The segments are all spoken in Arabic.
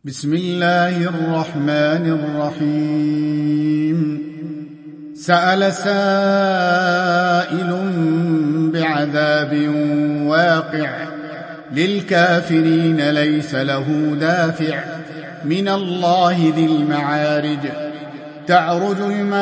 بسم الله الرحمن الرحيم سأل سائل بعذاب واقع للكافرين ليس له دافع من الله ذي المعارج تعرج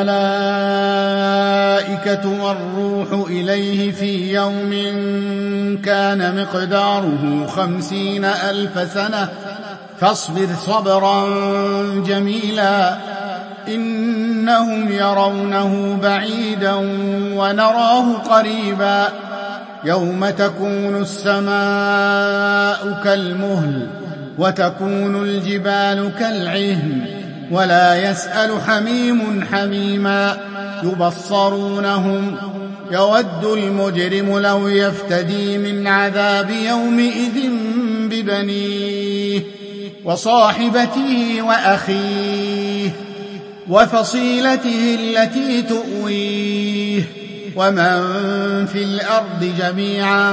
الملائكة والروح إليه في يوم كان مقداره 50,000 سنة فاصبر صبرا جميلا إنهم يرونه بعيدا ونراه قريبا يوم تكون السماء كالمهل وتكون الجبال كالعهن ولا يسأل حميم حميما يبصرونهم يود المجرم لو يفتدي من عذاب يومئذ ببنيه وصاحبته وأخيه وفصيلته التي تؤويه ومن في الأرض جميعا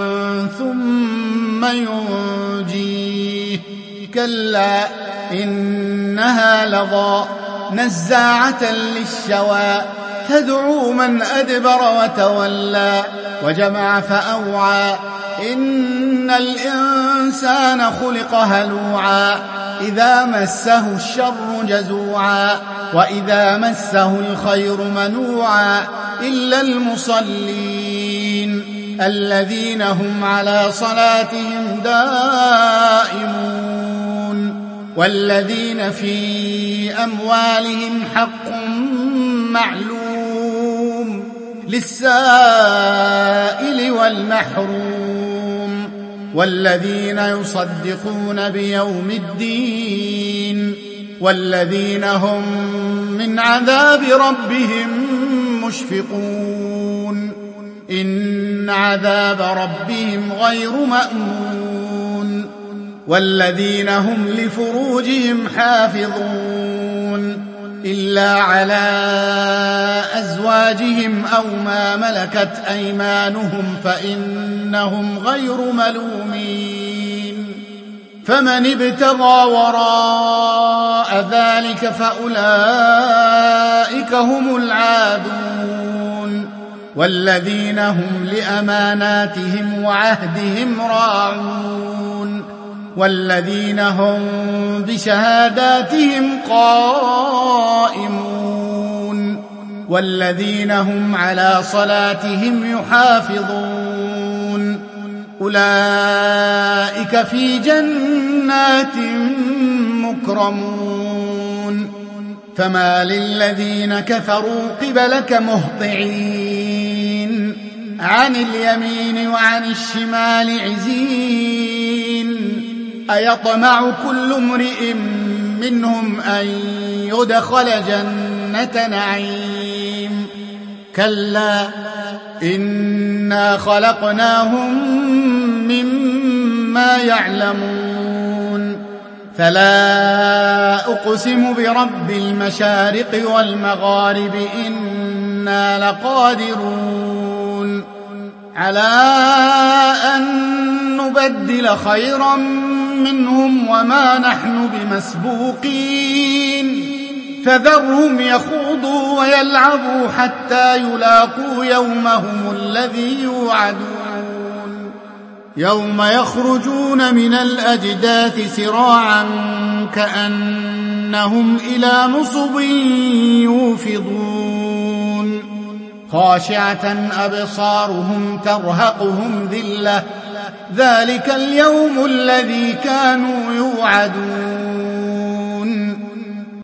ثم ينجيه كلا إنها لظى نزاعة للشوى تدعو من أدبر وتولى وجمع فأوعى إن الإنسان خلق هلوعا إذا مسه الشر جزوعا وإذا مسه الخير منوعا إلا المصلين الذين هم على صلاتهم دائمون والذين في أموالهم حق معلوم للسائل والمحروم والذين يصدقون بيوم الدين والذين هم من عذاب ربهم مشفقون إن عذاب ربهم غير مأمون والذين هم لفروجهم حافظون إلا على أزواجهم أو ما ملكت أيمانهم فإنهم غير ملومين فمن ابتغى وراء ذلك فأولئك هم العادون والذين هم لأماناتهم وعهدهم راعون والذين هم بشهاداتهم قائمون والذين هم على صلاتهم يحافظون أولئك في جنات مكرمون فما للذين كفروا قبلك مهطعين عن اليمين وعن الشمال عزين أيطمع كل امرئ منهم أن يدخل جنة نعيم كلا إنا خلقناهم مما يعلمون فلا أقسم برب المشارق والمغارب إنا لقادرون على أن نبدل خيرا منهم وما نحن بمسبوقين فذرهم يخوضوا ويلعبوا حتى يلاقوا يومهم الذي يوعدون يوم يخرجون من الأجداث سراعا كأنهم إلى نصب يوفضون خاشعة أبصارهم ترهقهم ذلة ذلك اليوم الذي كانوا يوعدون